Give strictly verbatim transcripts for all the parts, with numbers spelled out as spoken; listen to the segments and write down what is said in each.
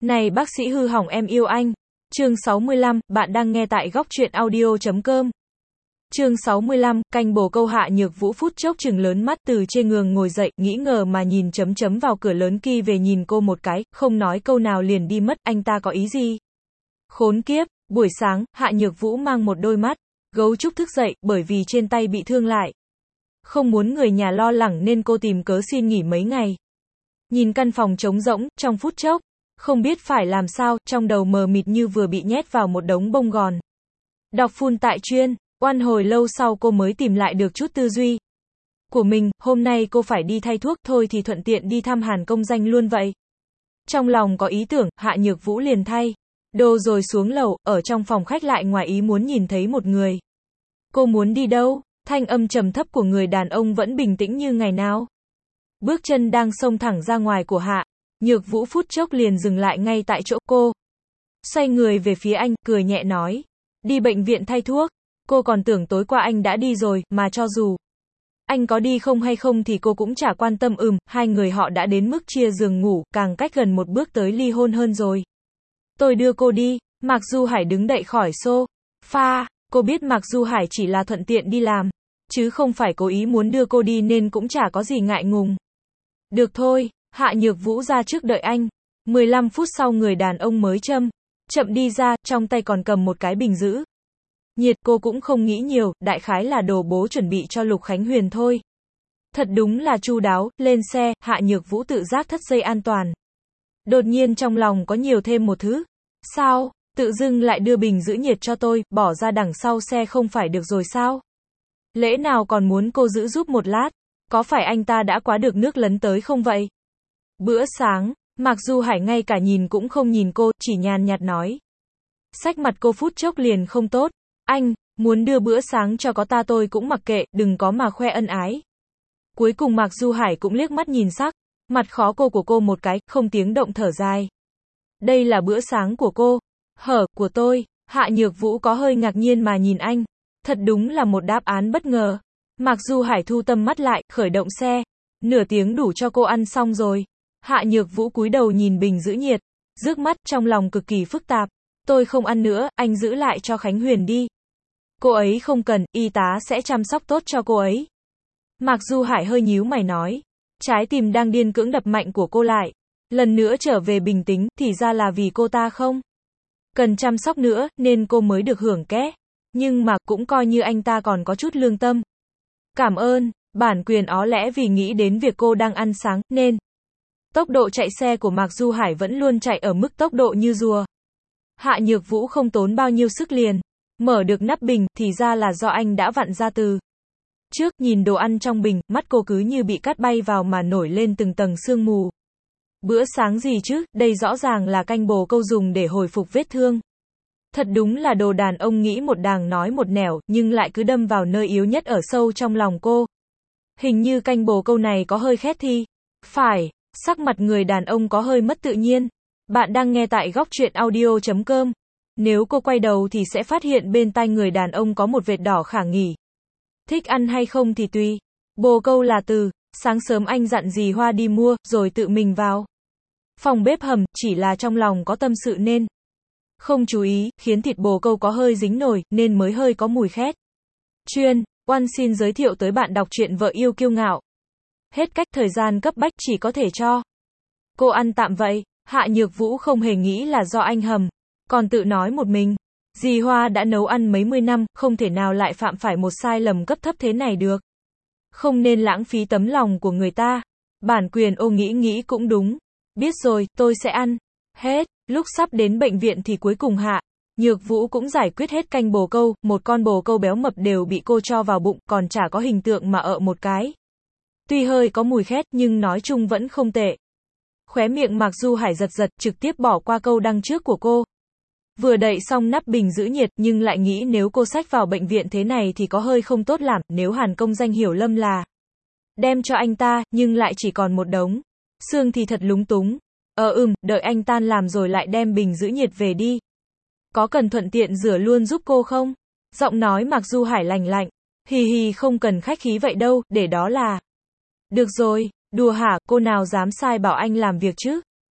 Này bác sĩ hư hỏng em yêu anh. Chương sáu mươi lăm, bạn đang nghe tại góc truyện audio chấm com. Chương sáu mươi lăm, canh bồ câu. Hạ Nhược Vũ phút chốc trừng lớn mắt từ trên giường ngồi dậy, nghĩ ngờ mà nhìn chấm chấm vào cửa lớn kia về nhìn cô một cái, không nói câu nào liền đi mất, anh ta có ý gì? Khốn kiếp, buổi sáng, Hạ Nhược Vũ mang một đôi mắt, gấu trúc thức dậy, bởi vì trên tay bị thương lại. Không muốn người nhà lo lắng nên cô tìm cớ xin nghỉ mấy ngày. Nhìn căn phòng trống rỗng, trong phút chốc, không biết phải làm sao, trong đầu mờ mịt như vừa bị nhét vào một đống bông gòn. Đọc full tại chuyên, oan hồi lâu sau cô mới tìm lại được chút tư duy của mình, hôm nay cô phải đi thay thuốc, thôi thì thuận tiện đi thăm Hàn Công Danh luôn vậy. Trong lòng có ý tưởng, Hạ Nhược Vũ liền thay đồ rồi xuống lầu, ở trong phòng khách lại ngoài ý muốn nhìn thấy một người. Cô muốn đi đâu? Thanh âm trầm thấp của người đàn ông vẫn bình tĩnh như ngày nào. Bước chân đang xông thẳng ra ngoài của Hạ Nhược Vũ phút chốc liền dừng lại ngay tại chỗ. Cô xoay người về phía anh, cười nhẹ nói, đi bệnh viện thay thuốc. Cô còn tưởng tối qua anh đã đi rồi, mà cho dù anh có đi không hay không thì cô cũng chả quan tâm. Ừm, hai người họ đã đến mức chia giường ngủ, càng cách gần một bước tới ly hôn hơn rồi. Tôi đưa cô đi. Mạc Du Hải đứng dậy khỏi sofa. Cô biết Mạc Du Hải chỉ là thuận tiện đi làm, chứ không phải cố ý muốn đưa cô đi nên cũng chả có gì ngại ngùng. Được thôi. Hạ Nhược Vũ ra trước đợi anh. mười lăm phút sau người đàn ông mới chậm chậm đi ra, trong tay còn cầm một cái bình giữ nhiệt. Cô cũng không nghĩ nhiều, đại khái là đồ bố chuẩn bị cho Lục Khánh Huyền thôi. Thật đúng là chu đáo. Lên xe, Hạ Nhược Vũ tự giác thắt dây an toàn. Đột nhiên trong lòng có nhiều thêm một thứ. Sao, tự dưng lại đưa bình giữ nhiệt cho tôi, bỏ ra đằng sau xe không phải được rồi sao? Lẽ nào còn muốn cô giữ giúp một lát? Có phải anh ta đã quá được nước lấn tới không vậy? Bữa sáng, Mạc Du Hải ngay cả nhìn cũng không nhìn cô, chỉ nhàn nhạt nói. Sắc mặt cô phút chốc liền không tốt. Anh, muốn đưa bữa sáng cho có ta tôi cũng mặc kệ, đừng có mà khoe ân ái. Cuối cùng Mạc Du Hải cũng liếc mắt nhìn sắc mặt khó cô của cô một cái, không tiếng động thở dài. Đây là bữa sáng của cô. Hở, của tôi. Hạ Nhược Vũ có hơi ngạc nhiên mà nhìn anh. Thật đúng là một đáp án bất ngờ. Mạc Du Hải thu tâm mắt lại, khởi động xe. Nửa tiếng đủ cho cô ăn xong rồi. Hạ Nhược Vũ cúi đầu nhìn bình giữ nhiệt, rước mắt, trong lòng cực kỳ phức tạp. Tôi không ăn nữa, anh giữ lại cho Khánh Huyền đi. Cô ấy không cần, y tá sẽ chăm sóc tốt cho cô ấy. Mạc Du Hải hơi nhíu mày nói. Trái tim đang điên cưỡng đập mạnh của cô lại lần nữa trở về bình tĩnh, thì ra là vì cô ta không cần chăm sóc nữa, nên cô mới được hưởng ké. Nhưng mà, cũng coi như anh ta còn có chút lương tâm. Cảm ơn. Bản quyền ó lẽ vì nghĩ đến việc cô đang ăn sáng, nên tốc độ chạy xe của Mạc Du Hải vẫn luôn chạy ở mức tốc độ như rùa. Hạ Nhược Vũ không tốn bao nhiêu sức liền mở được nắp bình, thì ra là do anh đã vặn ra từ trước. Nhìn đồ ăn trong bình, mắt cô cứ như bị cắt bay vào mà nổi lên từng tầng sương mù. Bữa sáng gì chứ, đây rõ ràng là canh bồ câu dùng để hồi phục vết thương. Thật đúng là đồ đàn ông nghĩ một đàng nói một nẻo, nhưng lại cứ đâm vào nơi yếu nhất ở sâu trong lòng cô. Hình như canh bồ câu này có hơi khét thì phải. Sắc mặt người đàn ông có hơi mất tự nhiên. Bạn đang nghe tại góc truyện audio chấm com. Nếu cô quay đầu thì sẽ phát hiện bên tai người đàn ông có một vệt đỏ khả nghi. Thích ăn hay không thì tùy. Bồ câu là từ sáng sớm anh dặn dì Hoa đi mua, rồi tự mình vào phòng bếp hầm, chỉ là trong lòng có tâm sự nên không chú ý, khiến thịt bồ câu có hơi dính nồi, nên mới hơi có mùi khét. Chuyên, Oan xin giới thiệu tới bạn đọc truyện Vợ Yêu Kiêu Ngạo. Hết cách, thời gian cấp bách, chỉ có thể cho cô ăn tạm vậy. Hạ Nhược Vũ không hề nghĩ là do anh hầm, còn tự nói một mình. Dì Hoa đã nấu ăn mấy mươi năm, không thể nào lại phạm phải một sai lầm cấp thấp thế này được. Không nên lãng phí tấm lòng của người ta. Bản quyền ô nghĩ nghĩ cũng đúng. Biết rồi, tôi sẽ ăn. Hết. Lúc sắp đến bệnh viện thì cuối cùng Hạ Nhược Vũ cũng giải quyết hết canh bồ câu. Một con bồ câu béo mập đều bị cô cho vào bụng, còn chả có hình tượng mà ợ một cái. Tuy hơi có mùi khét, nhưng nói chung vẫn không tệ. Khóe miệng Mạc Du Hải giật giật, trực tiếp bỏ qua câu đăng trước của cô. Vừa đậy xong nắp bình giữ nhiệt, nhưng lại nghĩ nếu cô xách vào bệnh viện thế này thì có hơi không tốt làm. Nếu Hàn Công Danh hiểu lầm là đem cho anh ta, nhưng lại chỉ còn một đống xương thì thật lúng túng. Ờ ừm, đợi anh tan làm rồi lại đem bình giữ nhiệt về đi. Có cần thuận tiện rửa luôn giúp cô không? Giọng nói Mạc Du Hải lành lạnh. Hì hì, không cần khách khí vậy đâu, để đó là được rồi. Đùa hả, cô nào dám sai bảo anh làm việc chứ?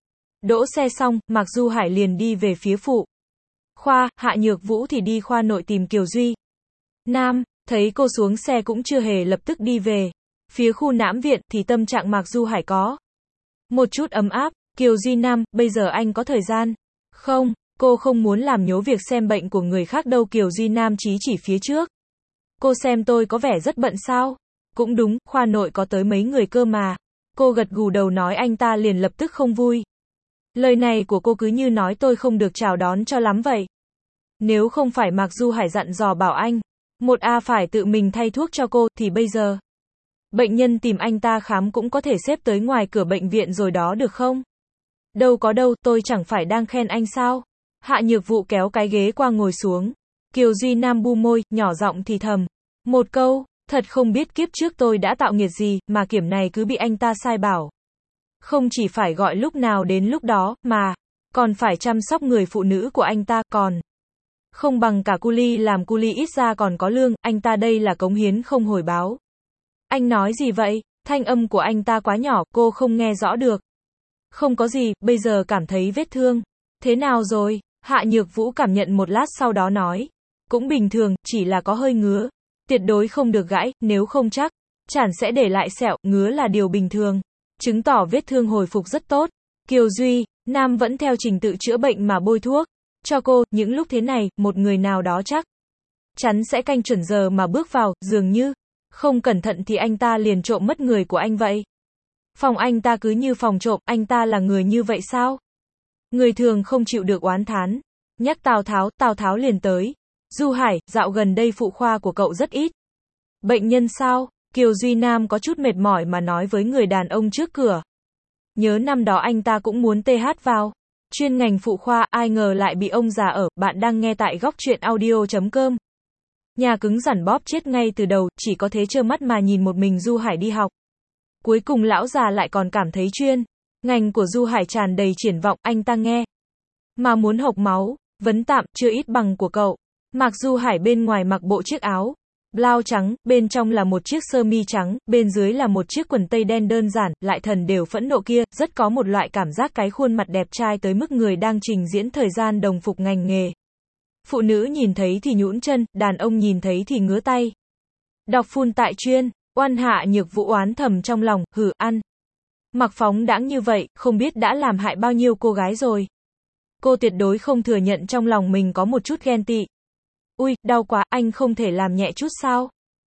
Đỗ xe xong, Mạc Du Hải liền đi về phía phụ khoa, Hạ Nhược Vũ thì đi khoa nội tìm Kiều Duy Nam, thấy cô xuống xe cũng chưa hề lập tức đi về. Phía khu nãm viện thì tâm trạng Mạc Du Hải có một chút ấm áp. Kiều Duy Nam, bây giờ anh có thời gian không? Cô không muốn làm nhố việc xem bệnh của người khác đâu. Kiều Duy Nam chí chỉ phía trước. Cô xem tôi có vẻ rất bận sao? Cũng đúng, khoa nội có tới mấy người cơ mà. Cô gật gù đầu nói. Anh ta liền lập tức không vui. Lời này của cô cứ như nói tôi không được chào đón cho lắm vậy. Nếu không phải Mạc Du Hải dặn dò bảo anh một A phải tự mình thay thuốc cho cô, thì bây giờ bệnh nhân tìm anh ta khám cũng có thể xếp tới ngoài cửa bệnh viện rồi đó được không? Đâu có đâu, tôi chẳng phải đang khen anh sao? Hạ Nhược Vũ kéo cái ghế qua ngồi xuống. Kiều Duy Nam bu môi, nhỏ giọng thì thầm một câu, thật không biết kiếp trước tôi đã tạo nghiệt gì, mà kiểm này cứ bị anh ta sai bảo. Không chỉ phải gọi lúc nào đến lúc đó, mà còn phải chăm sóc người phụ nữ của anh ta, còn không bằng cả cu li làm cu li ít ra còn có lương, anh ta đây là cống hiến không hồi báo. Anh nói gì vậy? Thanh âm của anh ta quá nhỏ, cô không nghe rõ được. Không có gì, bây giờ cảm thấy vết thương thế nào rồi? Hạ Nhược Vũ cảm nhận một lát sau đó nói. Cũng bình thường, chỉ là có hơi ngứa. Tuyệt đối không được gãi, nếu không chắc chắn sẽ để lại sẹo, ngứa là điều bình thường. Chứng tỏ vết thương hồi phục rất tốt. Kiều Duy Nam vẫn theo trình tự chữa bệnh mà bôi thuốc cho cô. Những lúc thế này, một người nào đó chắc chắn sẽ canh chuẩn giờ mà bước vào, dường như không cẩn thận thì anh ta liền trộm mất người của anh vậy. Phòng anh ta cứ như phòng trộm, anh ta là người như vậy sao? Người thường không chịu được oán thán. Nhắc Tào Tháo, Tào Tháo liền tới. Du Hải, dạo gần đây phụ khoa của cậu rất ít bệnh nhân sao? Kiều Duy Nam có chút mệt mỏi mà nói với người đàn ông trước cửa. Nhớ năm đó anh ta cũng muốn tê hát vào chuyên ngành phụ khoa, ai ngờ lại bị ông già ở. Bạn đang nghe tại góc truyện audio chấm com. Nhà cứng rắn bóp chết ngay từ đầu, chỉ có thế trơ mắt mà nhìn một mình Du Hải đi học. Cuối cùng lão già lại còn cảm thấy chuyên ngành của Du Hải tràn đầy triển vọng, anh ta nghe mà muốn hộc máu. Vấn tạm, chưa ít bằng của cậu. Mạc Du Hải bên ngoài mặc bộ chiếc áo blau trắng, bên trong là một chiếc sơ mi trắng, bên dưới là một chiếc quần tây đen đơn giản, lại thần đều phẫn nộ kia, rất có một loại cảm giác cái khuôn mặt đẹp trai tới mức người đang trình diễn thời gian đồng phục ngành nghề. Phụ nữ nhìn thấy thì nhũn chân, đàn ông nhìn thấy thì ngứa tay. Đọc phun tại chuyên, oan. Hạ Nhược Vũ oán thầm trong lòng, hừ, ăn mặc phóng đãng như vậy, không biết đã làm hại bao nhiêu cô gái rồi. Cô tuyệt đối không thừa nhận trong lòng mình có một chút ghen tị. Ui, đau quá, anh không thể làm nhẹ chút sao?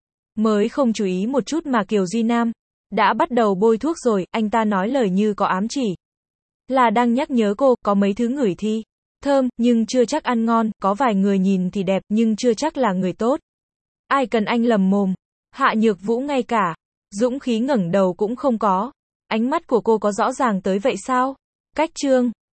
Mới không chú ý một chút mà Kiều Duy Nam đã bắt đầu bôi thuốc rồi, anh ta nói lời như có ám chỉ. Là đang nhắc nhớ cô, có mấy thứ ngửi thì thơm, nhưng chưa chắc ăn ngon, có vài người nhìn thì đẹp, nhưng chưa chắc là người tốt. Ai cần anh lầm mồm. Hạ Nhược Vũ ngay cả dũng khí ngẩng đầu cũng không có. Ánh mắt của cô có rõ ràng tới vậy sao? Cách chương